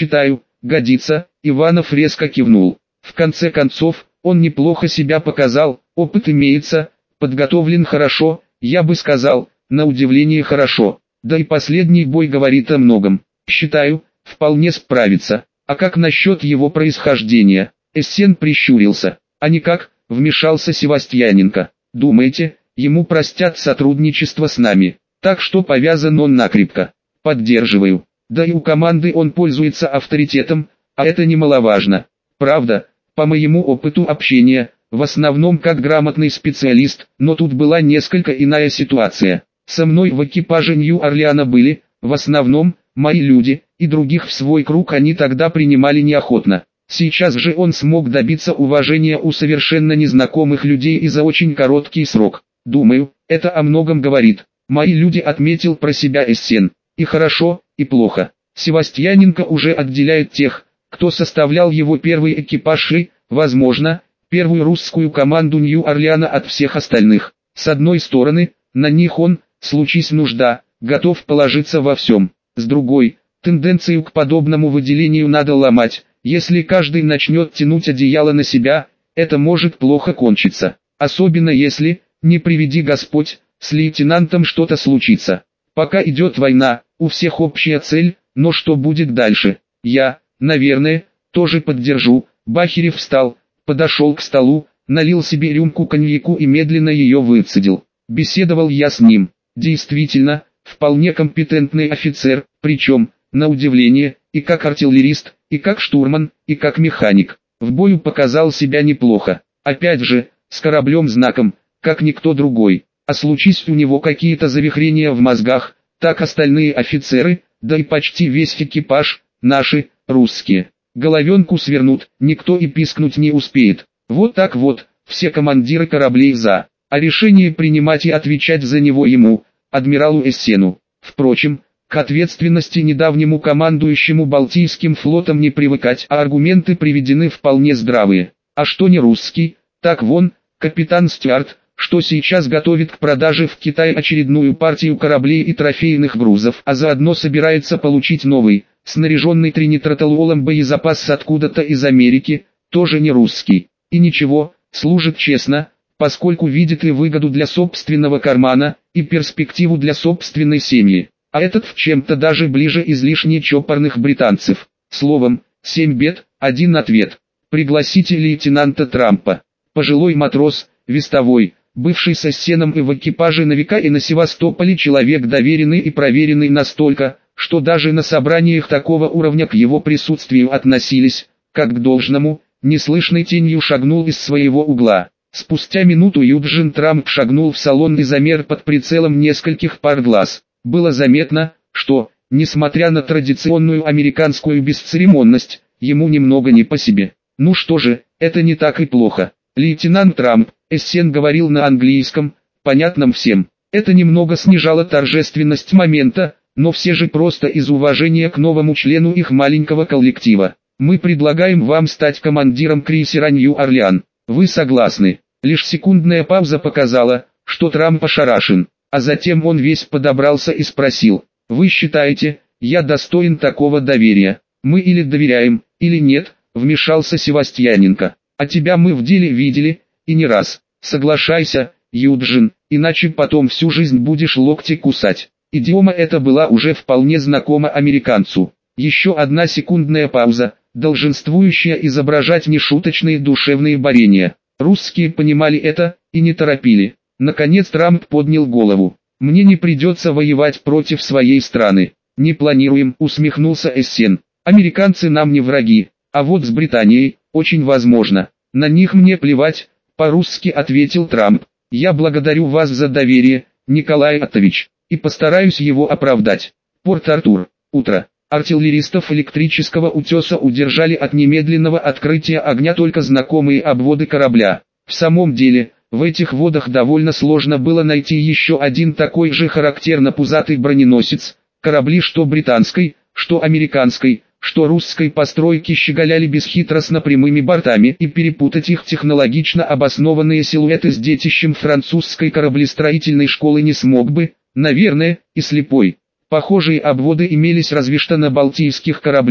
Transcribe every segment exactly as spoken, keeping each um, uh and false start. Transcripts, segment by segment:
Считаю, годится. Иванов резко кивнул. В конце концов, он неплохо себя показал, опыт имеется, подготовлен хорошо, я бы сказал, на удивление хорошо. Да и последний бой говорит о многом. Считаю, вполне справится. А как насчет его происхождения? Эссен прищурился. А никак, вмешался Севастьяненко. Думаете, ему простят сотрудничество с нами? Так что повязан он накрепко. Поддерживаю. Да и у команды он пользуется авторитетом, а это немаловажно. Правда, по моему опыту общения, в основном как грамотный специалист, но тут была несколько иная ситуация. Со мной в экипаже Нью-Орлеана были, в основном, мои люди, и других в свой круг они тогда принимали неохотно. Сейчас же он смог добиться уважения у совершенно незнакомых людей и за очень короткий срок. Думаю, это о многом говорит. Мои люди, отметил про себя Эссен. И хорошо, и плохо. Севастьяненко уже отделяет тех, кто составлял его первый экипаж и, возможно, первую русскую команду Нью-Орлеана от всех остальных. С одной стороны, на них он, случись нужда, готов положиться во всем. С другой, тенденцию к подобному выделению надо ломать. Если каждый начнет тянуть одеяло на себя, это может плохо кончиться. Особенно если, не приведи Господь, с лейтенантом что-то случится. Пока идет война, у всех общая цель, но что будет дальше? Я, наверное, тоже поддержу. Бахерев встал, подошел к столу, налил себе рюмку коньяку и медленно ее выцедил. Беседовал я с ним. Действительно, вполне компетентный офицер, причем, на удивление, и как артиллерист, и как штурман, и как механик. В бою показал себя неплохо. Опять же, с кораблем-знаком, как никто другой. А случись у него какие-то завихрения в мозгах, так остальные офицеры, да и почти весь экипаж, наши, русские, головенку свернут, никто и пискнуть не успеет. Вот так вот, все командиры кораблей за, а решение принимать и отвечать за него ему, адмиралу Эссену. Впрочем, к ответственности недавнему командующему Балтийским флотом не привыкать, а аргументы приведены вполне здравые. А что не русский, так вон, капитан Стюарт, что сейчас готовит к продаже в Китай очередную партию кораблей и трофейных грузов, а заодно собирается получить новый, снаряженный тринитротолуолом боезапас откуда-то из Америки, тоже не русский. И ничего, служит честно, поскольку видит и выгоду для собственного кармана, и перспективу для собственной семьи. А этот в чем-то даже ближе излишне чопорных британцев. Словом, семь бед, один ответ. Пригласите лейтенанта Трампа. Пожилой матрос, вестовой, бывший с Эссеном и в экипаже на века и на Севастополе человек доверенный и проверенный настолько, что даже на собраниях такого уровня к его присутствию относились, как к должному, неслышной тенью шагнул из своего угла. Спустя минуту Юджин Трамп шагнул в салон и замер под прицелом нескольких пар глаз. Было заметно, что, несмотря на традиционную американскую бесцеремонность, ему немного не по себе. Ну что же, это не так и плохо. Лейтенант Трамп, Эссен говорил на английском, понятном всем. Это немного снижало торжественность момента, но все же просто из уважения к новому члену их маленького коллектива. Мы предлагаем вам стать командиром крейсера Нью-Орлеан. Вы согласны? Лишь секундная пауза показала, что Трамп ошарашен. А затем он весь подобрался и спросил: «Вы считаете, я достоин такого доверия? Мы или доверяем, или нет?» Вмешался Севастьяненко. «А тебя мы в деле видели, и не раз. Соглашайся, Юджин, иначе потом всю жизнь будешь локти кусать». Идиома эта была уже вполне знакома американцу. Еще одна секундная пауза, долженствующая изображать нешуточные душевные борения. Русские понимали это, и не торопили. Наконец Трамп поднял голову. «Мне не придется воевать против своей страны. Не планируем», — усмехнулся Эссен. «Американцы нам не враги, а вот с Британией, очень возможно. На них мне плевать», — по-русски ответил Трамп. «Я благодарю вас за доверие, Николай Оттович, и постараюсь его оправдать». Порт-Артур. Утро. Артиллеристов электрического утеса удержали от немедленного открытия огня только знакомые обводы корабля. В самом деле, в этих водах довольно сложно было найти еще один такой же характерно пузатый броненосец. Корабли что британской, что американской, что русской постройки щеголяли бесхитростно прямыми бортами, и перепутать их технологично обоснованные силуэты с детищем французской кораблестроительной школы не смог бы, наверное, и слепой. Похожие обводы имелись разве что на балтийских кораблях,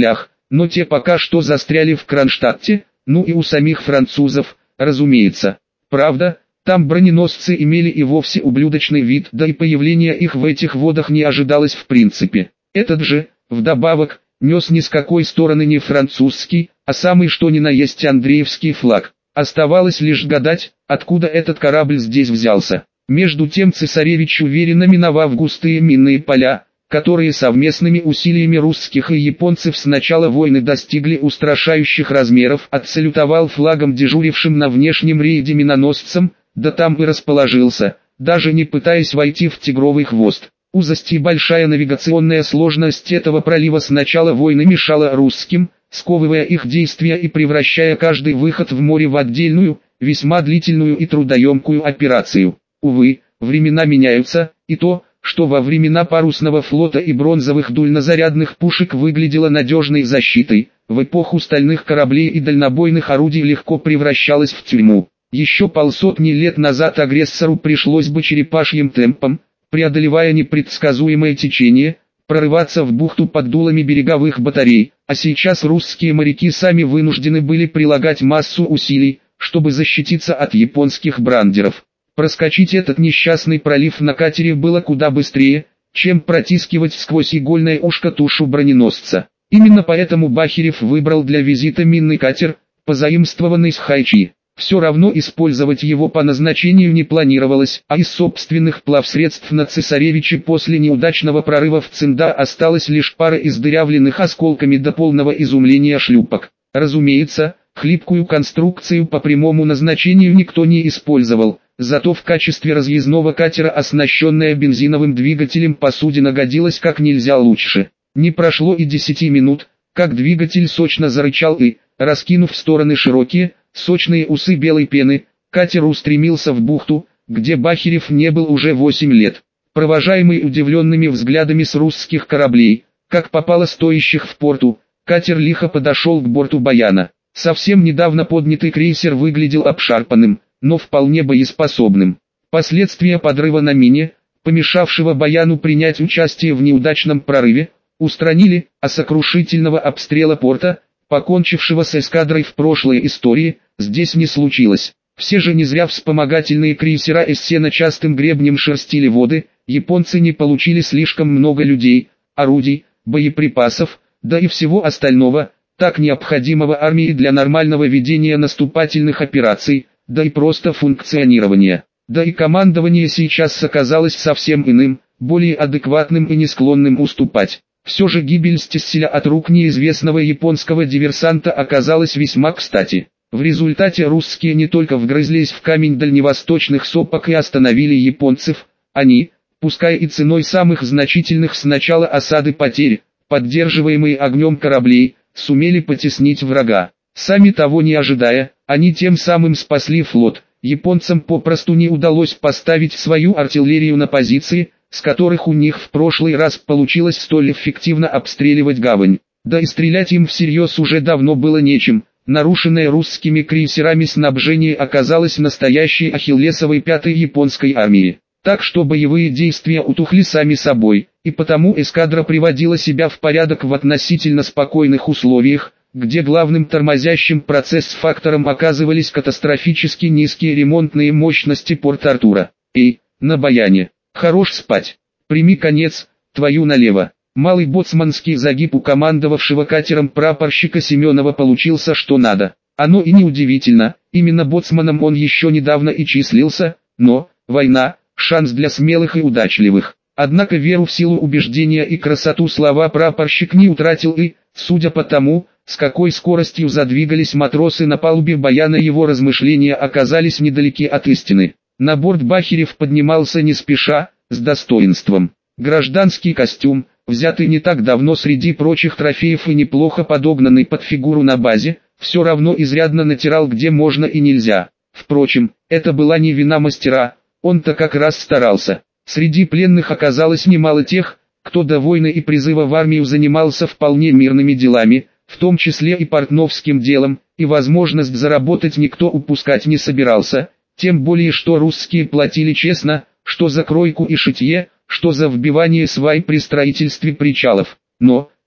но те пока что застряли в Кронштадте, ну и у самих французов, разумеется. Правда, там броненосцы имели и вовсе ублюдочный вид, да и появление их в этих водах не ожидалось в принципе. Этот же, вдобавок, нес ни с какой стороны не французский, а самый что ни на есть Андреевский флаг. Оставалось лишь гадать, откуда этот корабль здесь взялся. Между тем цесаревич, уверенно миновав густые минные поля, которые совместными усилиями русских и японцев с начала войны достигли устрашающих размеров, отсалютовал флагом дежурившим на внешнем рейде миноносцам, да там и расположился, даже не пытаясь войти в тигровый хвост. Узость и большая навигационная сложность этого пролива с начала войны мешала русским, сковывая их действия и превращая каждый выход в море в отдельную, весьма длительную и трудоемкую операцию. Увы, времена меняются, и то, что во времена парусного флота и бронзовых дульнозарядных пушек выглядело надежной защитой, в эпоху стальных кораблей и дальнобойных орудий легко превращалось в тюрьму. Еще полсотни лет назад агрессору пришлось бы черепашьим темпом, преодолевая непредсказуемое течение, прорываться в бухту под дулами береговых батарей, а сейчас русские моряки сами вынуждены были прилагать массу усилий, чтобы защититься от японских брандеров. Проскочить этот несчастный пролив на катере было куда быстрее, чем протискивать сквозь игольное ушко тушу броненосца. Именно поэтому Бахерев выбрал для визита минный катер, позаимствованный с Хайчи. Все равно использовать его по назначению не планировалось, а из собственных плавсредств на цесаревиче после неудачного прорыва в Цинда осталась лишь пара издырявленных осколками до полного изумления шлюпок. Разумеется, хлипкую конструкцию по прямому назначению никто не использовал, зато в качестве разъездного катера, оснащенная бензиновым двигателем, посудина годилась как нельзя лучше. Не прошло и десяти минут, как двигатель сочно зарычал и, раскинув в стороны широкие, сочные усы белой пены, катер устремился в бухту, где Бахерев не был уже восемь лет. Провожаемый удивленными взглядами с русских кораблей, как попало стоящих в порту, катер лихо подошел к борту Баяна. Совсем недавно поднятый крейсер выглядел обшарпанным, но вполне боеспособным. Последствия подрыва на мине, помешавшего Баяну принять участие в неудачном прорыве, устранили, а сокрушительного обстрела порта, покончившего с эскадрой в прошлой истории, здесь не случилось. Все же не зря вспомогательные крейсера Эссена частым гребнем шерстили воды, японцы не получили слишком много людей, орудий, боеприпасов, да и всего остального, так необходимого армии для нормального ведения наступательных операций, да и просто функционирования. Да и командование сейчас оказалось совсем иным, более адекватным и не склонным уступать. Все же гибель Стесселя от рук неизвестного японского диверсанта оказалась весьма кстати. В результате русские не только вгрызлись в камень дальневосточных сопок и остановили японцев, они, пускай и ценой самых значительных с начала осады потерь, поддерживаемые огнем кораблей, сумели потеснить врага. Сами того не ожидая, они тем самым спасли флот. Японцам попросту не удалось поставить свою артиллерию на позиции, с которых у них в прошлый раз получилось столь эффективно обстреливать гавань. Да и стрелять им всерьез уже давно было нечем. Нарушенное русскими крейсерами снабжение оказалось настоящей ахиллесовой пятой японской армии. Так что боевые действия утухли сами собой, и потому эскадра приводила себя в порядок в относительно спокойных условиях, где главным тормозящим процесс-фактором оказывались катастрофически низкие ремонтные мощности Порт-Артура. Эй, на Баяне, хорош спать, прими конец, твою налево. Малый боцманский загиб у командовавшего катером прапорщика Семенова получился что надо. Оно и не удивительно, именно боцманом он еще недавно и числился, но, война, шанс для смелых и удачливых. Однако веру в силу убеждения и красоту слова прапорщик не утратил и, судя по тому, с какой скоростью задвигались матросы на палубе Баяна, его размышления оказались недалеки от истины. На борт Бахерев поднимался не спеша, с достоинством. Гражданский костюм, взятый не так давно среди прочих трофеев и неплохо подогнанный под фигуру на базе, все равно изрядно натирал где можно и нельзя. Впрочем, это была не вина мастера, он-то как раз старался. Среди пленных оказалось немало тех, кто до войны и призыва в армию занимался вполне мирными делами, в том числе и портновским делом, и возможность заработать никто упускать не собирался, тем более что русские платили честно, что за кройку и шитье, что за вбивание свай при строительстве причалов. Но,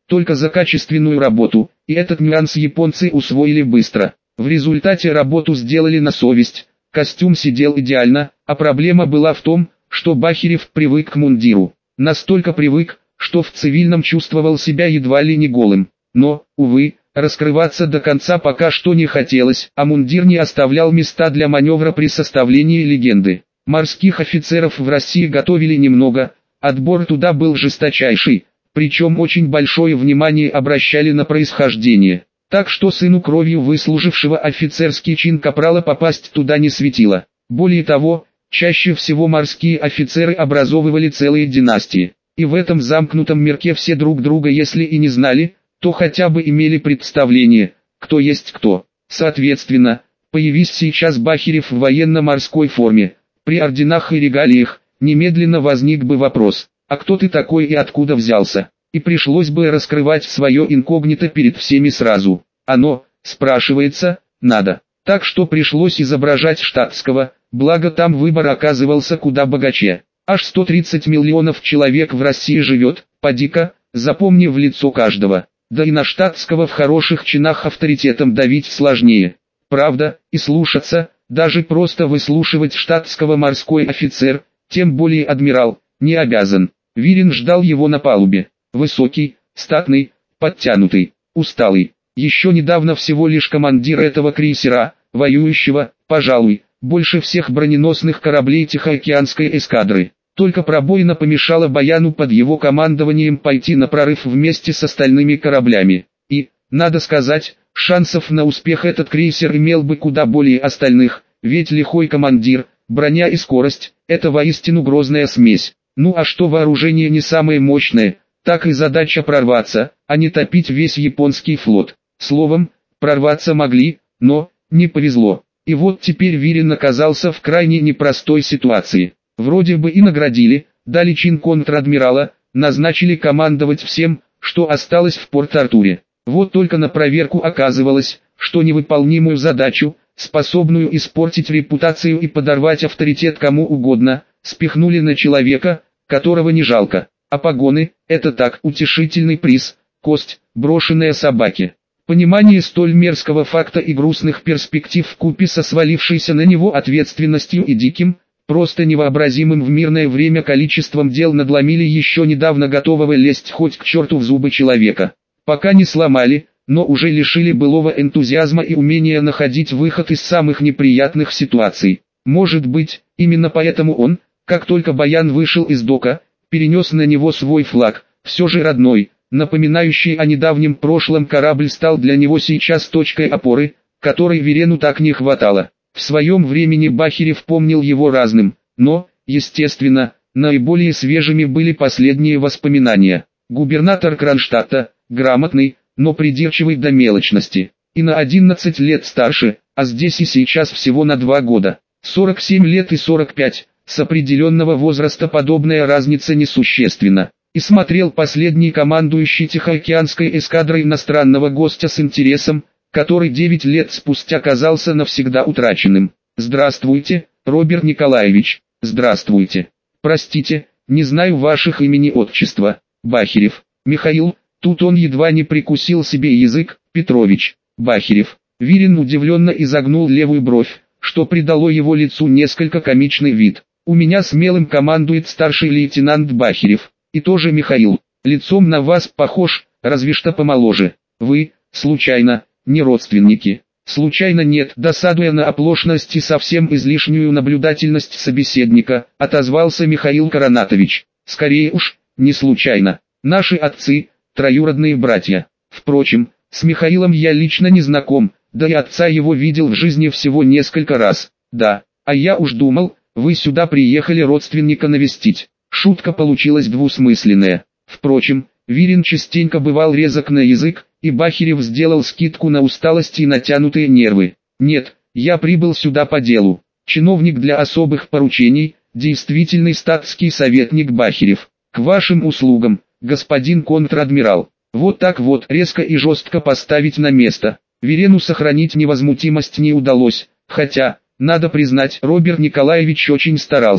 только за качественную работу, и этот нюанс японцы усвоили быстро. В результате работу сделали на совесть, костюм сидел идеально, а проблема была в том, что Бахирев привык к мундиру. Настолько привык, что в цивильном чувствовал себя едва ли не голым. Но, увы, раскрываться до конца пока что не хотелось, а мундир не оставлял места для маневра при составлении легенды. Морских офицеров в России готовили немного, отбор туда был жесточайший, причем очень большое внимание обращали на происхождение. Так что сыну кровью выслужившего офицерский чин капрала попасть туда не светило. Более того, чаще всего морские офицеры образовывали целые династии. И в этом замкнутом мирке все друг друга если и не знали, то хотя бы имели представление, кто есть кто. Соответственно, появись сейчас Бахирев в военно-морской форме, при орденах и регалиях, немедленно возник бы вопрос, а кто ты такой и откуда взялся? И пришлось бы раскрывать свое инкогнито перед всеми сразу. Оно, спрашивается, надо. Так что пришлось изображать штатского, благо там выбор оказывался куда богаче. Аж сто тридцать миллионов человек в России живет, поди-ка, запомни в лицо каждого. Да и на штатского в хороших чинах авторитетом давить сложнее. Правда, и слушаться, даже просто выслушивать штатского морской офицер, тем более адмирал, не обязан. Вирин ждал его на палубе. Высокий, статный, подтянутый, усталый. Еще недавно всего лишь командир этого крейсера, воюющего, пожалуй, больше всех броненосных кораблей Тихоокеанской эскадры. Только пробоина помешала Баяну под его командованием пойти на прорыв вместе с остальными кораблями. И, надо сказать, шансов на успех этот крейсер имел бы куда более остальных, ведь лихой командир, броня и скорость – это воистину грозная смесь. Ну а что вооружение не самое мощное, так и задача прорваться, а не топить весь японский флот. Словом, прорваться могли, но не повезло. И вот теперь Вирин оказался в крайне непростой ситуации. Вроде бы и наградили, дали чин контр-адмирала, назначили командовать всем, что осталось в Порт-Артуре. Вот только на проверку оказывалось, что невыполнимую задачу, способную испортить репутацию и подорвать авторитет кому угодно, спихнули на человека, которого не жалко. А погоны – это так, утешительный приз, кость, брошенная собаке. Понимание столь мерзкого факта и грустных перспектив вкупе со свалившейся на него ответственностью и диким, просто невообразимым в мирное время количеством дел надломили еще недавно готового лезть хоть к черту в зубы человека. Пока не сломали, но уже лишили былого энтузиазма и умения находить выход из самых неприятных ситуаций. Может быть, именно поэтому он, как только Баян вышел из дока, перенес на него свой флаг, все же родной, напоминающий о недавнем прошлом корабль стал для него сейчас точкой опоры, которой Вирену так не хватало. В своем времени Бахирев помнил его разным, но, естественно, наиболее свежими были последние воспоминания. Губернатор Кронштадта, грамотный, но придирчивый до мелочности, и на одиннадцать лет старше, а здесь и сейчас всего на два года. сорок семь лет и сорок пять, с определенного возраста подобная разница несущественна. И смотрел последний командующий Тихоокеанской эскадрой иностранного гостя с интересом, который девять лет спустя казался навсегда утраченным. «Здравствуйте, Роберт Николаевич, здравствуйте. Простите, не знаю ваших имени-отчества, Бахирев, Михаил». Тут он едва не прикусил себе язык, Петрович, Бахирев. Вирин удивленно изогнул левую бровь, что придало его лицу несколько комичный вид. «У меня смелым командует старший лейтенант Бахирев, и тоже Михаил. Лицом на вас похож, разве что помоложе. Вы, случайно, не родственники?» «Случайно нет», досадуя на оплошность и совсем излишнюю наблюдательность собеседника, отозвался Михаил Коронатович. «Скорее уж, не случайно. Наши отцы – троюродные братья. Впрочем, с Михаилом я лично не знаком, да и отца его видел в жизни всего несколько раз. Да, а я уж думал, вы сюда приехали родственника навестить». Шутка получилась двусмысленная. Впрочем, Вирин частенько бывал резок на язык, и Бахирев сделал скидку на усталость и натянутые нервы. «Нет, я прибыл сюда по делу. Чиновник для особых поручений, действительный статский советник Бахирев. К вашим услугам, господин контр-адмирал». Вот так вот резко и жестко поставить на место. Вирену сохранить невозмутимость не удалось, хотя, надо признать, Роберт Николаевич очень старался.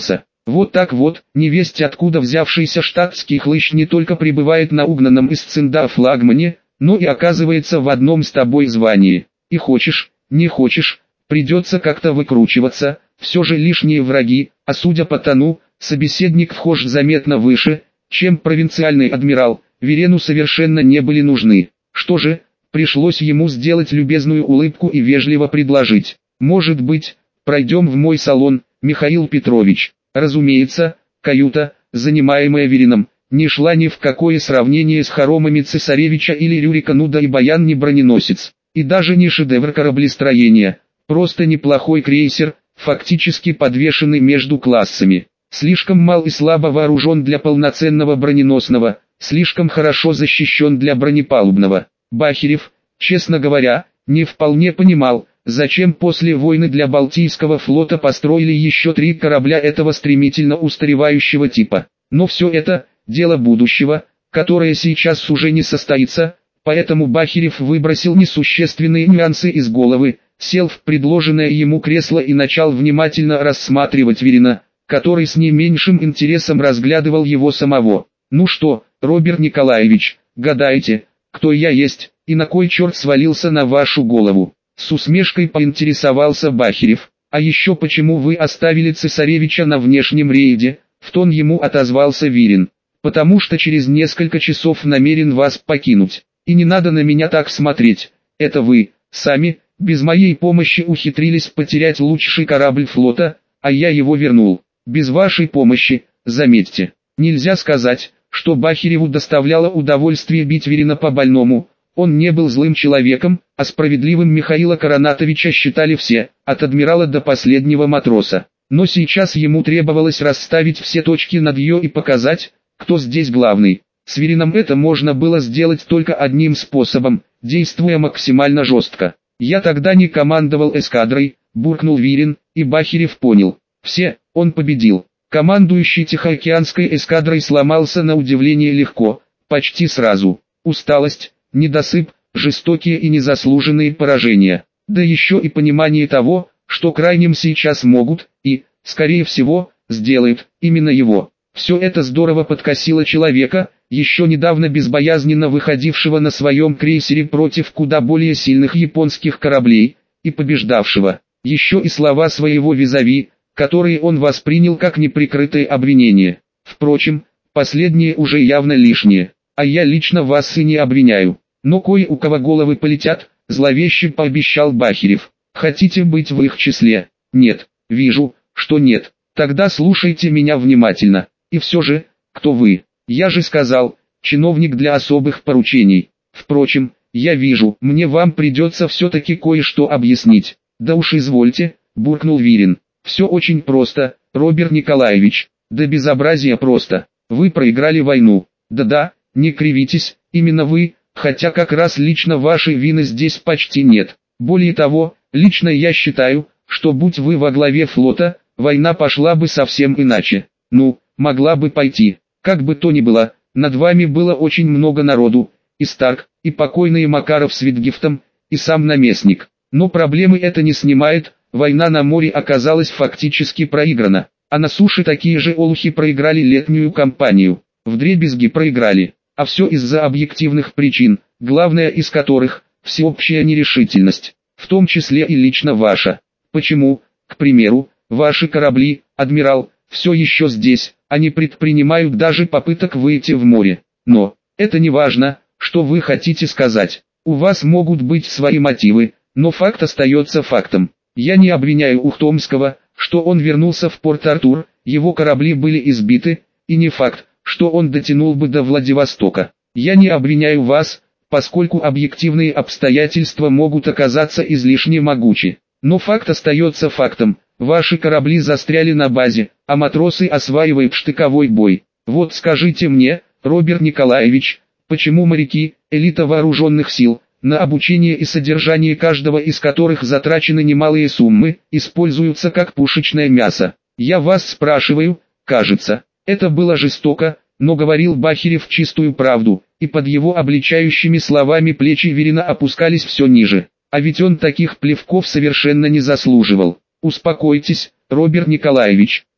Вот так вот, невесть откуда взявшийся штатский хлыщ не только пребывает на угнанном из цинда флагмане, но и оказывается в одном с тобой звании. И хочешь, не хочешь, придется как-то выкручиваться, все же лишние враги, а судя по тону, собеседник вхож заметно выше, чем провинциальный адмирал, Вирену совершенно не были нужны. Что же, пришлось ему сделать любезную улыбку и вежливо предложить: «Может быть, пройдем в мой салон, Михаил Петрович». Разумеется, каюта, занимаемая Виреном, не шла ни в какое сравнение с хоромами цесаревича или Рюрика Нуда, и Баян не броненосец, и даже не шедевр кораблестроения, просто неплохой крейсер, фактически подвешенный между классами. Слишком мал и слабо вооружен для полноценного броненосного, слишком хорошо защищен для бронепалубного. Бахирев, честно говоря, не вполне понимал, зачем после войны для Балтийского флота построили еще три корабля этого стремительно устаревающего типа. Но все это – дело будущего, которое сейчас уже не состоится, поэтому Бахирев выбросил несущественные нюансы из головы, сел в предложенное ему кресло и начал внимательно рассматривать Вирена, который с не меньшим интересом разглядывал его самого. «Ну что, Роберт Николаевич, гадаете, кто я есть, и на кой черт свалился на вашу голову?» С усмешкой поинтересовался Бахирев. «А еще почему вы оставили цесаревича на внешнем рейде?» В тон ему отозвался Вирен. «Потому что через несколько часов намерен вас покинуть. И не надо на меня так смотреть, это вы, сами, без моей помощи ухитрились потерять лучший корабль флота, а я его вернул. Без вашей помощи, заметьте». Нельзя сказать, что Бахиреву доставляло удовольствие бить Вирена по больному. Он не был злым человеком, а справедливым Михаила Коронатовича считали все, от адмирала до последнего матроса. Но сейчас ему требовалось расставить все точки над «ё» и показать, кто здесь главный. С Виреном это можно было сделать только одним способом, действуя максимально жестко. «Я тогда не командовал эскадрой», — буркнул Вирен, и Бахирев понял. Все, он победил. Командующий Тихоокеанской эскадрой сломался на удивление легко, почти сразу. Усталость, недосып, жестокие и незаслуженные поражения. Да еще и понимание того, что крайним сейчас могут, и, скорее всего, сделают, именно его. Все это здорово подкосило человека, еще недавно безбоязненно выходившего на своем крейсере против куда более сильных японских кораблей, и побеждавшего. Еще и слова своего визави, которые он воспринял как неприкрытые обвинения. Впрочем, последние уже явно лишние. А я лично вас и не обвиняю. Но кое у кого головы полетят, зловеще пообещал Бахирев. Хотите быть в их числе? Нет, вижу, что нет. Тогда слушайте меня внимательно. И все же, кто вы? Я же сказал, чиновник для особых поручений. Впрочем, я вижу, мне вам придется все-таки кое-что объяснить. Да уж извольте, буркнул Вирен. Все очень просто, Роберт Николаевич. Да безобразие просто. Вы проиграли войну. Да-да, не кривитесь, именно вы, хотя как раз лично вашей вины здесь почти нет. Более того, лично я считаю, что будь вы во главе флота, война пошла бы совсем иначе. Ну, могла бы пойти. Как бы то ни было, над вами было очень много народу, и Старк, и покойный Макаров с Витгефтом, и сам наместник. Но проблемы это не снимает. Война на море оказалась фактически проиграна, а на суше такие же олухи проиграли летнюю кампанию, вдребезги проиграли, а все из-за объективных причин, главная из которых – всеобщая нерешительность, в том числе и лично ваша. Почему, к примеру, ваши корабли, адмирал, все еще здесь, а не предпринимают даже попыток выйти в море? Но, это не важно, что вы хотите сказать, у вас могут быть свои мотивы, но факт остается фактом. Я не обвиняю Ухтомского, что он вернулся в Порт-Артур, его корабли были избиты, и не факт, что он дотянул бы до Владивостока. Я не обвиняю вас, поскольку объективные обстоятельства могут оказаться излишне могучи. Но факт остается фактом, ваши корабли застряли на базе, а матросы осваивают штыковой бой. Вот скажите мне, Роберт Николаевич, почему моряки, элита вооруженных сил, на обучение и содержание каждого из которых затрачены немалые суммы, используются как пушечное мясо? Я вас спрашиваю, кажется, это было жестоко, но говорил Бахирев чистую правду, и под его обличающими словами плечи Вирена опускались все ниже. А ведь он таких плевков совершенно не заслуживал. Успокойтесь, Роберт Николаевич,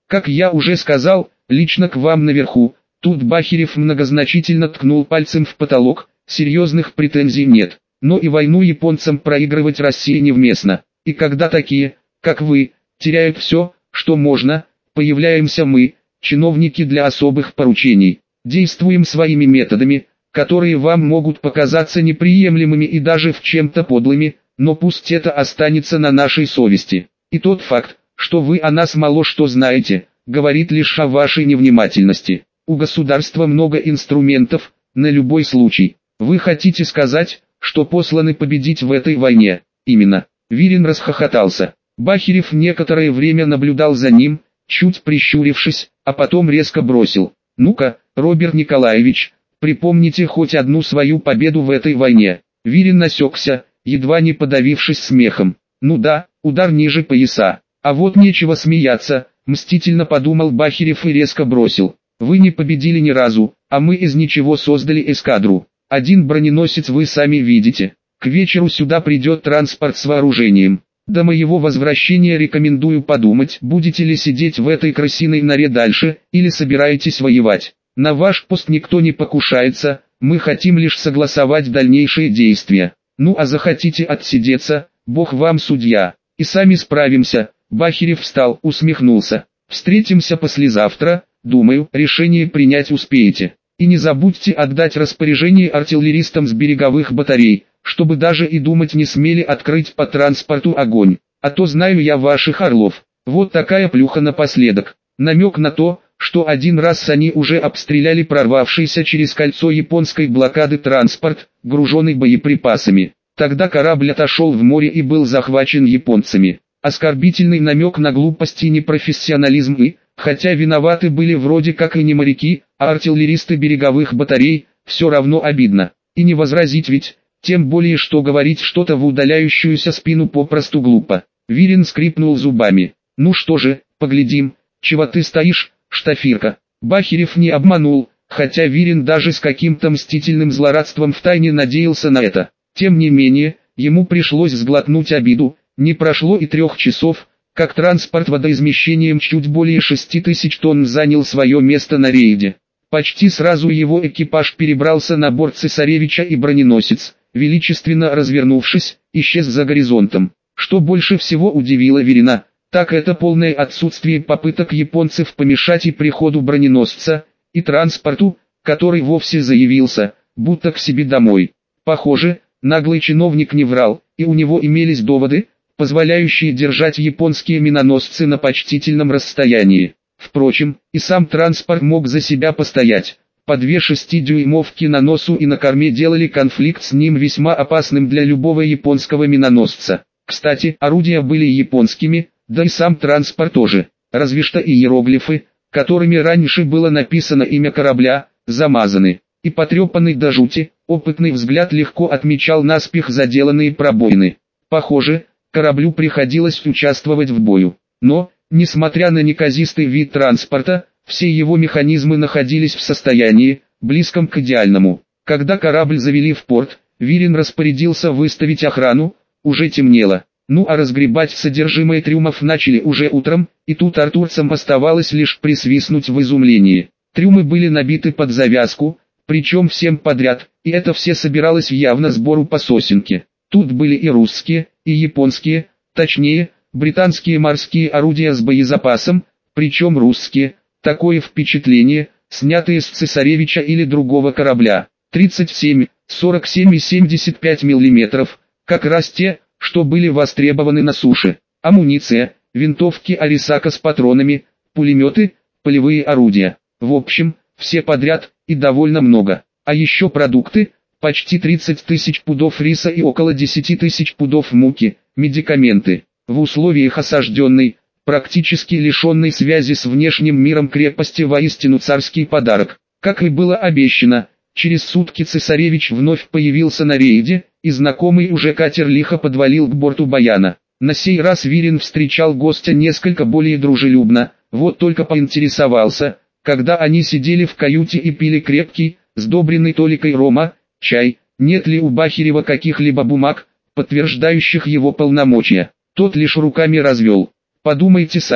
Как я уже сказал, лично к вам наверху. Тут Бахирев многозначительно ткнул пальцем в потолок, серьезных претензий нет. Но и войну японцам проигрывать России невместно. И когда такие, как вы, теряют все, что можно, появляемся мы, чиновники для особых поручений. Действуем своими методами, которые вам могут показаться неприемлемыми и даже в чем-то подлыми, но пусть это останется на нашей совести. И тот факт, что вы о нас мало что знаете, говорит лишь о вашей невнимательности. У государства много инструментов, на любой случай. Вы хотите сказать, что посланы победить в этой войне? Именно. Вирин расхохотался. Бахирев некоторое время наблюдал за ним, чуть прищурившись, а потом резко бросил. Ну-ка, Роберт Николаевич, припомните хоть одну свою победу в этой войне. Вирин насекся, едва не подавившись смехом. Ну да, удар ниже пояса. А вот нечего смеяться, мстительно подумал Бахирев и резко бросил. Вы не победили ни разу, а мы из ничего создали эскадру. Один броненосец вы сами видите. К вечеру сюда придет транспорт с вооружением. До моего возвращения рекомендую подумать, будете ли сидеть в этой крысиной норе дальше, или собираетесь воевать. На ваш пост никто не покушается, мы хотим лишь согласовать дальнейшие действия. Ну а захотите отсидеться, Бог вам судья. И сами справимся. Бахирев встал, усмехнулся. Встретимся послезавтра, думаю, решение принять успеете. И не забудьте отдать распоряжение артиллеристам с береговых батарей, чтобы даже и думать не смели открыть по транспорту огонь. А то знаю я ваших орлов. Вот такая плюха напоследок. Намек на то, что один раз они уже обстреляли прорвавшийся через кольцо японской блокады транспорт, груженный боеприпасами. Тогда корабль отошел в море и был захвачен японцами. Оскорбительный намек на глупость и непрофессионализм и, хотя виноваты были вроде как и не моряки, а артиллеристы береговых батарей, все равно обидно. И не возразить ведь, тем более что говорить что-то в удаляющуюся спину попросту глупо. Вирин скрипнул зубами. Ну что же, поглядим, чего ты стоишь, штафирка. Бахирев не обманул, хотя Вирин даже с каким-то мстительным злорадством втайне надеялся на это. Тем не менее, ему пришлось сглотнуть обиду. Не прошло и трех часов, как транспорт водоизмещением чуть более шести тысяч тонн занял свое место на рейде. Почти сразу его экипаж перебрался на борт цесаревича и броненосец, величественно развернувшись, исчез за горизонтом. Что больше всего удивило Вирина, так это полное отсутствие попыток японцев помешать и приходу броненосца, и транспорту, который вовсе заявился, будто к себе домой. Похоже, наглый чиновник не врал, и у него имелись доводы, позволяющие держать японские миноносцы на почтительном расстоянии. Впрочем, и сам транспорт мог за себя постоять. По две шестидюймовки на носу и на корме делали конфликт с ним весьма опасным для любого японского миноносца. Кстати, орудия были японскими, да и сам транспорт тоже. Разве что иероглифы, которыми раньше было написано имя корабля, замазаны. И потрепанный до жути, опытный взгляд легко отмечал наспех заделанные пробоины. Похоже, кораблю приходилось участвовать в бою. Но, несмотря на неказистый вид транспорта, все его механизмы находились в состоянии, близком к идеальному. Когда корабль завели в порт, Вирин распорядился выставить охрану, уже темнело. Ну а разгребать содержимое трюмов начали уже утром, и тут артурцам оставалось лишь присвистнуть в изумлении. Трюмы были набиты под завязку, причем всем подряд, и это все собиралось явно сбору по сосенке. Тут были и русские, и японские, точнее, британские морские орудия с боезапасом, причем русские, такое впечатление, снятые с цесаревича или другого корабля. тридцать семь, сорок семь и семьдесят пять миллиметров, как раз те, что были востребованы на суше. Амуниция, винтовки Арисака с патронами, пулеметы, полевые орудия. В общем, все подряд, и довольно много. А еще продукты, почти тридцать тысяч пудов риса и около десять тысяч пудов муки, медикаменты. В условиях осажденной, практически лишенной связи с внешним миром крепости воистину царский подарок. Как и было обещано, через сутки цесаревич вновь появился на рейде, и знакомый уже катер лихо подвалил к борту Баяна. На сей раз Вирин встречал гостя несколько более дружелюбно, вот только поинтересовался, когда они сидели в каюте и пили крепкий, сдобренный толикой рома, чай, нет ли у Бахирева каких-либо бумаг, подтверждающих его полномочия. Тот лишь руками развел. Подумайте сами,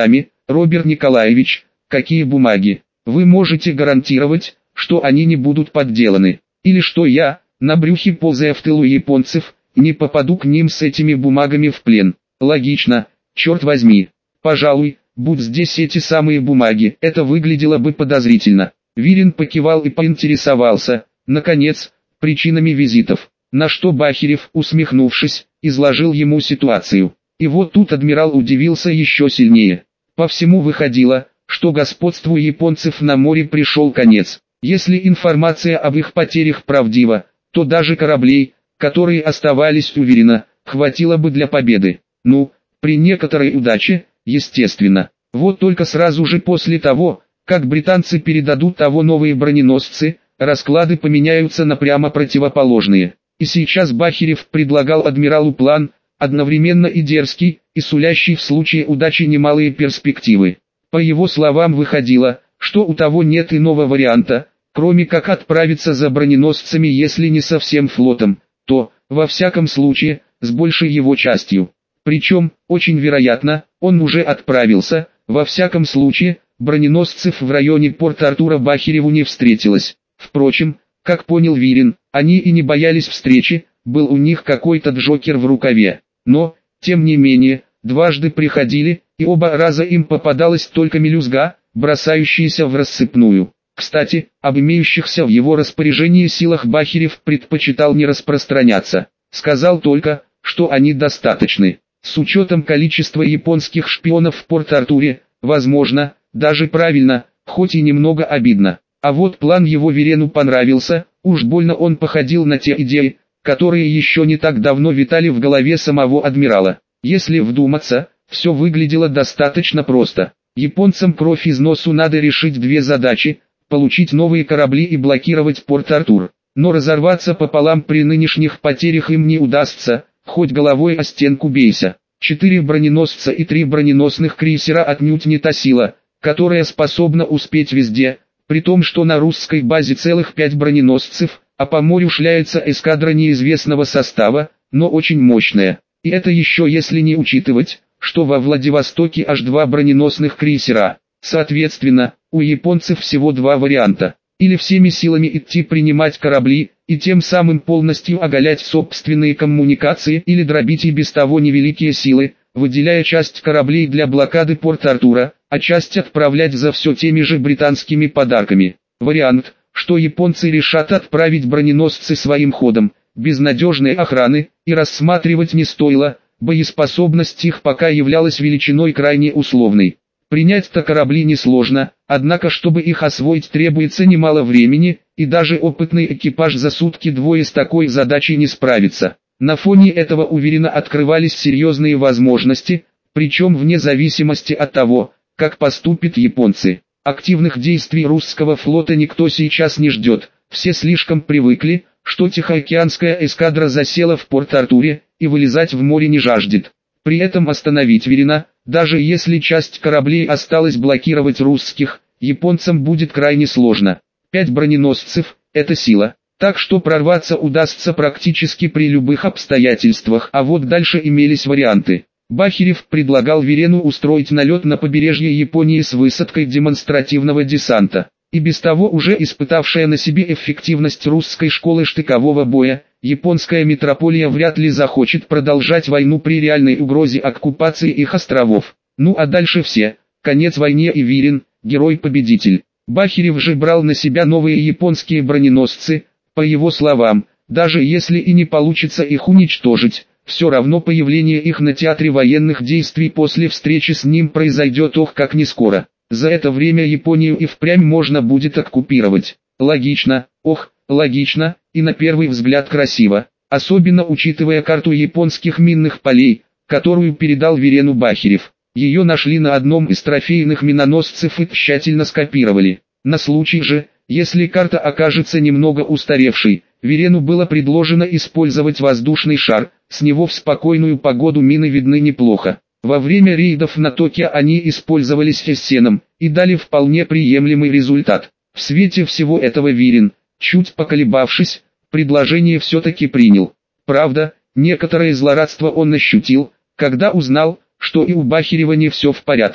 Роберт Николаевич, какие бумаги? Вы можете гарантировать, что они не будут подделаны? Или что я, на брюхе ползая в тылу японцев, не попаду к ним с этими бумагами в плен? Логично, черт возьми. Пожалуй, будь здесь эти самые бумаги, это выглядело бы подозрительно. Вирин покивал и поинтересовался, наконец, причинами визитов. На что Бахирев, усмехнувшись, изложил ему ситуацию. И вот тут адмирал удивился еще сильнее. По всему выходило, что господству японцев на море пришел конец. Если информация об их потерях правдива, то даже кораблей, которые оставались у Вирина, хватило бы для победы. Ну, при некоторой удаче, естественно. Вот только сразу же после того, как британцы передадут того новые броненосцы, расклады поменяются на прямо противоположные. И сейчас Бахирев предлагал адмиралу план, одновременно и дерзкий, и сулящий в случае удачи немалые перспективы. По его словам выходило, что у того нет иного варианта, кроме как отправиться за броненосцами, если не со всем флотом, то, во всяком случае, с большей его частью. Причем, очень вероятно, он уже отправился, во всяком случае, броненосцев в районе Порт-Артура Бахиреву не встретилось. Впрочем, как понял Вирин, они и не боялись встречи, был у них какой-то джокер в рукаве. Но, тем не менее, дважды приходили, и оба раза им попадалась только мелюзга, бросающаяся в рассыпную. Кстати, об имеющихся в его распоряжении силах Бахирев предпочитал не распространяться. Сказал только, что они достаточны. С учетом количества японских шпионов в Порт-Артуре, возможно, даже правильно, хоть и немного обидно. А вот план его Вирену понравился, уж больно он походил на те идеи, которые еще не так давно витали в голове самого адмирала. Если вдуматься, все выглядело достаточно просто. Японцам кровь из носу надо решить две задачи: получить новые корабли и блокировать Порт-Артур. Но разорваться пополам при нынешних потерях им не удастся, хоть головой о стенку бейся. Четыре броненосца и три броненосных крейсера отнюдь не та сила, которая способна успеть везде, при том, что на русской базе целых пять броненосцев, а по морю шляется эскадра неизвестного состава, но очень мощная. И это еще если не учитывать, что во Владивостоке аж два броненосных крейсера. Соответственно, у японцев всего два варианта: или всеми силами идти принимать корабли, и тем самым полностью оголять собственные коммуникации, или дробить и без того невеликие силы, выделяя часть кораблей для блокады Порт-Артура, а часть отправлять за все теми же британскими подарками. Вариант, что японцы решат отправить броненосцы своим ходом, без надежной охраны, и рассматривать не стоило, боеспособность их пока являлась величиной крайне условной. Принять-то корабли несложно, однако чтобы их освоить требуется немало времени, и даже опытный экипаж за сутки-двое с такой задачей не справится. На фоне этого у Вирина открывались серьезные возможности, причем вне зависимости от того, как поступят японцы. Активных действий русского флота никто сейчас не ждет, все слишком привыкли, что Тихоокеанская эскадра засела в Порт-Артуре, и вылезать в море не жаждет. При этом остановить Вирина, даже если часть кораблей осталась блокировать русских, японцам будет крайне сложно. Пять броненосцев – это сила, так что прорваться удастся практически при любых обстоятельствах, а вот дальше имелись варианты. Бахирев предлагал Вирену устроить налет на побережье Японии с высадкой демонстративного десанта. И без того уже испытавшая на себе эффективность русской школы штыкового боя, японская метрополия вряд ли захочет продолжать войну при реальной угрозе оккупации их островов. Ну а дальше все, конец войне и Вирин, герой-победитель. Бахирев же брал на себя новые японские броненосцы, по его словам, даже если и не получится их уничтожить, все равно появление их на театре военных действий после встречи с ним произойдет ох как не скоро. За это время Японию и впрямь можно будет оккупировать. Логично, ох, логично, и на первый взгляд красиво, особенно учитывая карту японских минных полей, которую передал Вирену Бахирев. Ее нашли на одном из трофейных миноносцев и тщательно скопировали. На случай же, если карта окажется немного устаревшей, Вирену было предложено использовать воздушный шар, с него в спокойную погоду мины видны неплохо. Во время рейдов на Токио они использовались эссеном, и дали вполне приемлемый результат. В свете всего этого Вирин, чуть поколебавшись, предложение все-таки принял. Правда, некоторое злорадство он ощутил, когда узнал, что и у Бахирева не все в порядке.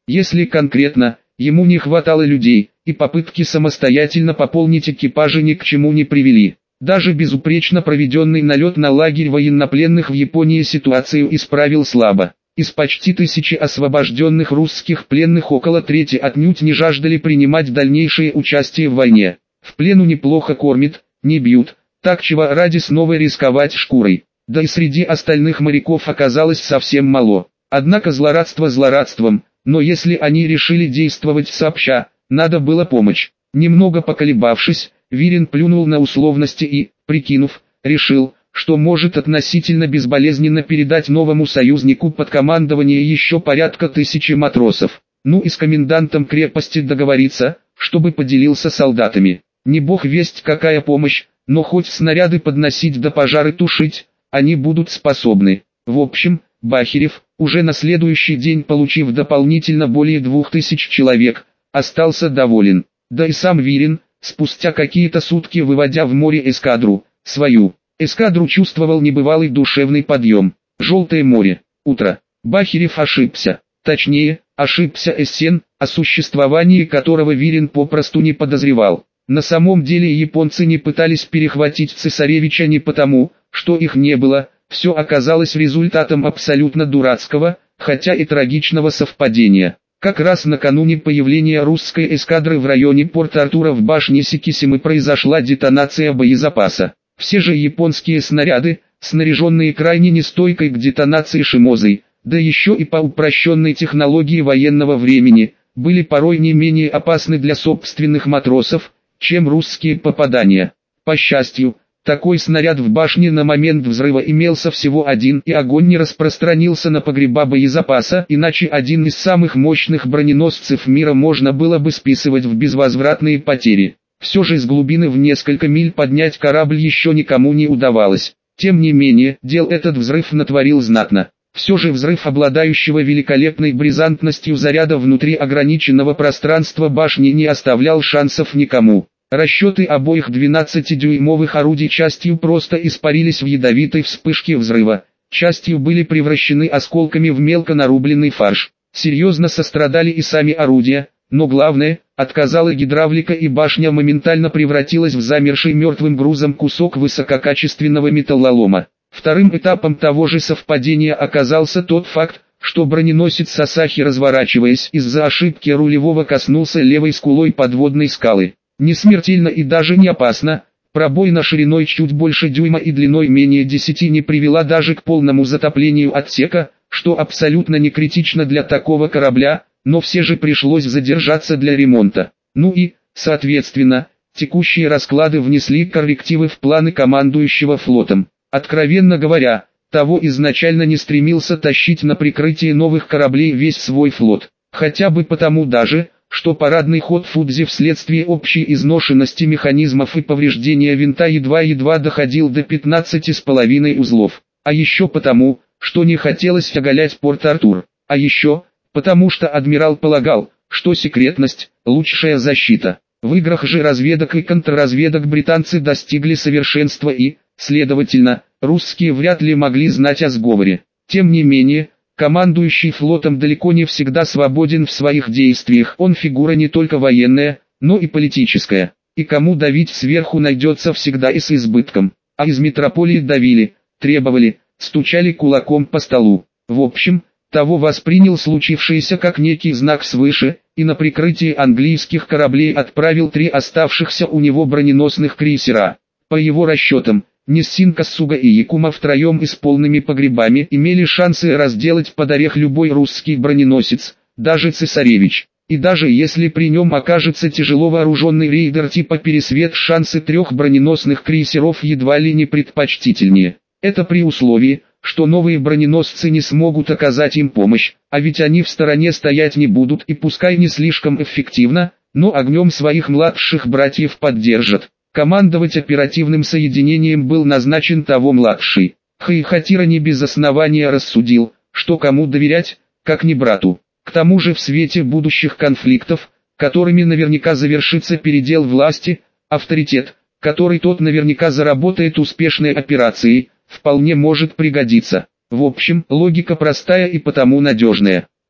Если конкретно, ему не хватало людей, и попытки самостоятельно пополнить экипажи ни к чему не привели. Даже безупречно проведенный налет на лагерь военнопленных в Японии ситуацию исправил слабо. Из почти тысячи освобожденных русских пленных около трети отнюдь не жаждали принимать дальнейшее участие в войне. В плену неплохо кормят, не бьют, так чего ради снова рисковать шкурой. Да и среди остальных моряков оказалось совсем мало. Однако злорадство злорадством, но если они решили действовать сообща, надо было помочь. Немного поколебавшись, Вирин плюнул на условности и, прикинув, решил, что может относительно безболезненно передать новому союзнику под командование еще порядка тысячи матросов. Ну и с комендантом крепости договориться, чтобы поделился солдатами. Не бог весть какая помощь, но хоть снаряды подносить да пожары тушить, они будут способны. В общем, Бахирев, уже на следующий день получив дополнительно более двух тысяч человек, остался доволен. Да и сам Вирин, спустя какие-то сутки выводя в море эскадру, свою эскадру, чувствовал небывалый душевный подъем. Желтое море. Утро. Бахирев ошибся. Точнее, ошибся Эссен, о существовании которого Вирин попросту не подозревал. На самом деле японцы не пытались перехватить цесаревича не потому, что их не было, все оказалось результатом абсолютно дурацкого, хотя и трагичного совпадения. Как раз накануне появления русской эскадры в районе Порт-Артура в башне Сикисимы произошла детонация боезапаса. Все же японские снаряды, снаряженные крайне нестойкой к детонации шимозой, да еще и по упрощенной технологии военного времени, были порой не менее опасны для собственных матросов, чем русские попадания. По счастью, такой снаряд в башне на момент взрыва имелся всего один, и огонь не распространился на погреба боезапаса, иначе один из самых мощных броненосцев мира можно было бы списывать в безвозвратные потери. Все же с глубины в несколько миль поднять корабль еще никому не удавалось. Тем не менее, дел этот взрыв натворил знатно. Все же взрыв обладающего великолепной бризантностью заряда внутри ограниченного пространства башни не оставлял шансов никому. Расчеты обоих двенадцатидюймовых орудий частью просто испарились в ядовитой вспышке взрыва, частью были превращены осколками в мелко нарубленный фарш. Серьезно сострадали и сами орудия, но главное, отказала гидравлика, и башня моментально превратилась в замерший мертвым грузом кусок высококачественного металлолома. Вторым этапом того же совпадения оказался тот факт, что броненосец Сасахи, разворачиваясь из-за ошибки рулевого, коснулся левой скулой подводной скалы. Не смертельно и даже не опасно, пробоина шириной чуть больше дюйма и длиной менее десяти не привела даже к полному затоплению отсека, что абсолютно не критично для такого корабля, но все же пришлось задержаться для ремонта. Ну и, соответственно, текущие расклады внесли коррективы в планы командующего флотом. Откровенно говоря, того изначально не стремился тащить на прикрытие новых кораблей весь свой флот, хотя бы потому даже, что парадный ход Фудзи вследствие общей изношенности механизмов и повреждения винта едва-едва доходил до пятнадцати с половиной узлов. А еще потому, что не хотелось оголять Порт-Артур. А еще, потому что адмирал полагал, что секретность – лучшая защита. В играх же разведок и контрразведок британцы достигли совершенства и, следовательно, русские вряд ли могли знать о сговоре. Тем не менее, командующий флотом далеко не всегда свободен в своих действиях. Он фигура не только военная, но и политическая. И кому давить сверху найдется всегда и с избытком. А из метрополии давили, требовали, стучали кулаком по столу. В общем, того воспринял случившееся как некий знак свыше, и на прикрытие английских кораблей отправил три оставшихся у него броненосных крейсера. По его расчетам, Ниссин, Кассуга и Якума втроем и с полными погребами имели шансы разделать под орех любой русский броненосец, даже цесаревич. И даже если при нем окажется тяжело вооруженный рейдер типа Пересвет, шансы трех броненосных крейсеров едва ли не предпочтительнее. Это при условии, что новые броненосцы не смогут оказать им помощь, а ведь они в стороне стоять не будут и пускай не слишком эффективно, но огнем своих младших братьев поддержат. Командовать оперативным соединением был назначен того младший. Хайхатира не без основания рассудил, что кому доверять, как не брату. К тому же в свете будущих конфликтов, которыми наверняка завершится передел власти, авторитет, который тот наверняка заработает успешной операцией, вполне может пригодиться. В общем, логика простая и потому надежная.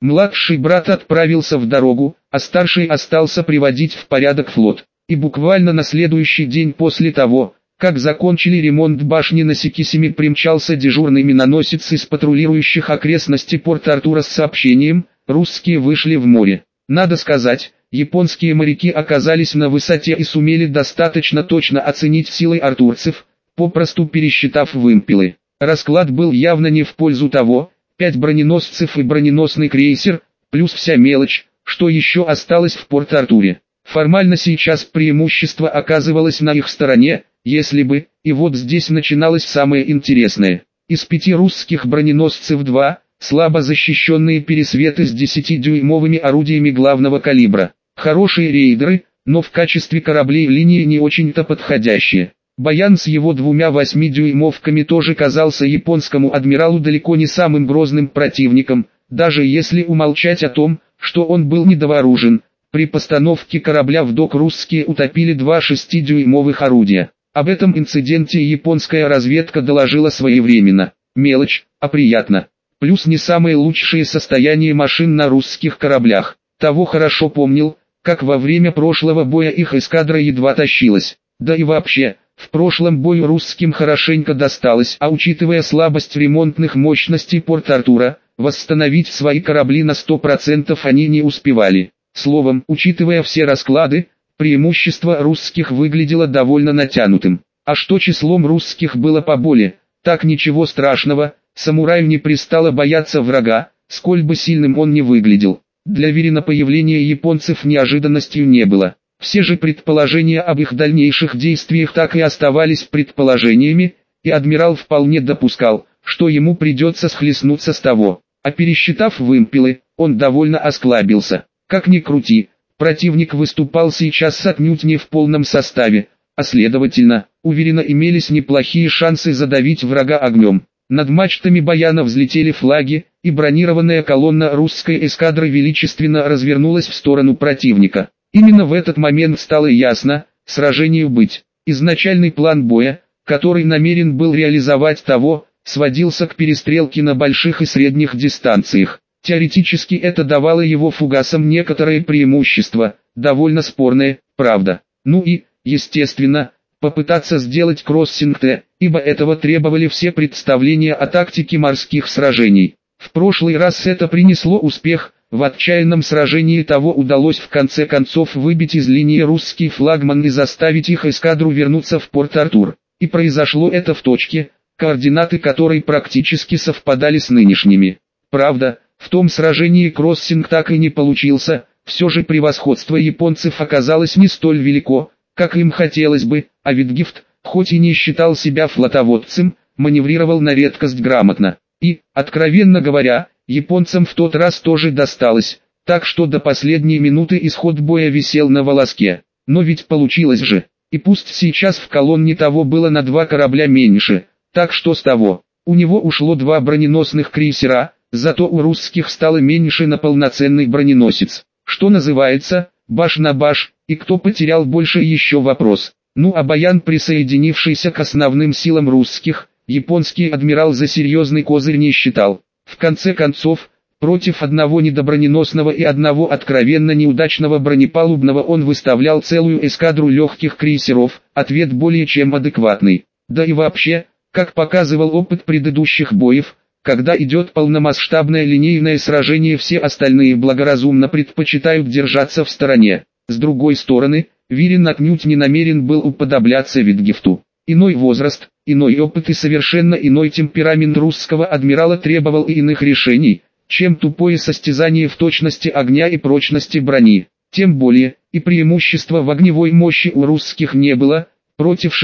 Младший брат отправился в дорогу, а старший остался приводить в порядок флот. И буквально на следующий день после того, как закончили ремонт башни на Сикисиме, примчался дежурный миноносец из патрулирующих окрестности Порт-Артура с сообщением: русские вышли в море. Надо сказать, японские моряки оказались на высоте и сумели достаточно точно оценить силы артурцев, попросту пересчитав вымпелы. Расклад был явно не в пользу того: пять броненосцев и броненосный крейсер, плюс вся мелочь, что еще осталось в Порт-Артуре. Формально сейчас преимущество оказывалось на их стороне, если бы, и вот здесь начиналось самое интересное. Из пяти русских броненосцев два, слабо защищенные пересветы с десятидюймовыми орудиями главного калибра. Хорошие рейдеры, но в качестве кораблей линии не очень-то подходящие. Баян с его двумя восьмидюймовками тоже казался японскому адмиралу далеко не самым грозным противником, даже если умолчать о том, что он был недовооружен. При постановке корабля в док русские утопили два шестидюймовых орудия. Об этом инциденте японская разведка доложила своевременно. Мелочь, а приятно. Плюс не самое лучшее состояние машин на русских кораблях. Того хорошо помнил, как во время прошлого боя их эскадра едва тащилась. Да и вообще, в прошлом бою русским хорошенько досталось, а учитывая слабость ремонтных мощностей Порт-Артура, восстановить свои корабли на сто процентов они не успевали. Словом, учитывая все расклады, преимущество русских выглядело довольно натянутым. А что числом русских было поболее, так ничего страшного, самураю не пристало бояться врага, сколь бы сильным он ни выглядел. Для Вирина появление японцев неожиданностью не было. Все же предположения об их дальнейших действиях так и оставались предположениями, и адмирал вполне допускал, что ему придется схлестнуться с того. А пересчитав вымпелы, он довольно осклабился. Как ни крути, противник выступал сейчас отнюдь не в полном составе, а следовательно, уверенно имелись неплохие шансы задавить врага огнем. Над мачтами Баяна взлетели флаги, и бронированная колонна русской эскадры величественно развернулась в сторону противника. Именно в этот момент стало ясно, сражению быть. Изначальный план боя, который намерен был реализовать того, сводился к перестрелке на больших и средних дистанциях. Теоретически это давало его фугасам некоторое преимущество, довольно спорное, правда. Ну и, естественно, попытаться сделать кроссинг-Т, ибо этого требовали все представления о тактике морских сражений. В прошлый раз это принесло успех, в отчаянном сражении того удалось в конце концов выбить из линии русский флагман и заставить их эскадру вернуться в Порт-Артур. И произошло это в точке, координаты которой практически совпадали с нынешними. Правда, в том сражении кроссинг так и не получился, все же превосходство японцев оказалось не столь велико, как им хотелось бы, а Витгефт, хоть и не считал себя флотоводцем, маневрировал на редкость грамотно. И, откровенно говоря, японцам в тот раз тоже досталось, так что до последней минуты исход боя висел на волоске. Но ведь получилось же, и пусть сейчас в колонне того было на два корабля меньше, так что с того, у него ушло два броненосных крейсера, зато у русских стало меньше на полноценный броненосец. Что называется, баш на баш, и кто потерял больше еще вопрос. Ну а Баян, присоединившийся к основным силам русских, японский адмирал за серьезный козырь не считал. В конце концов, против одного недоброненосного и одного откровенно неудачного бронепалубного он выставлял целую эскадру легких крейсеров, ответ более чем адекватный. Да и вообще, как показывал опыт предыдущих боев, когда идет полномасштабное линейное сражение, все остальные благоразумно предпочитают держаться в стороне. С другой стороны, Вирин отнюдь не намерен был уподобляться Витгефту. Иной возраст, иной опыт и совершенно иной темперамент русского адмирала требовал и иных решений, чем тупое состязание в точности огня и прочности брони. Тем более, и преимущества в огневой мощи у русских не было. Против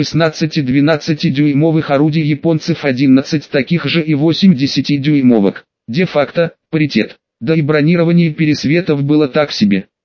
шестнадцати-двенадцатидюймовых орудий японцев одиннадцать таких же и восемь десятидюймовок. Де-факто, паритет. Да и бронирование пересветов было так себе.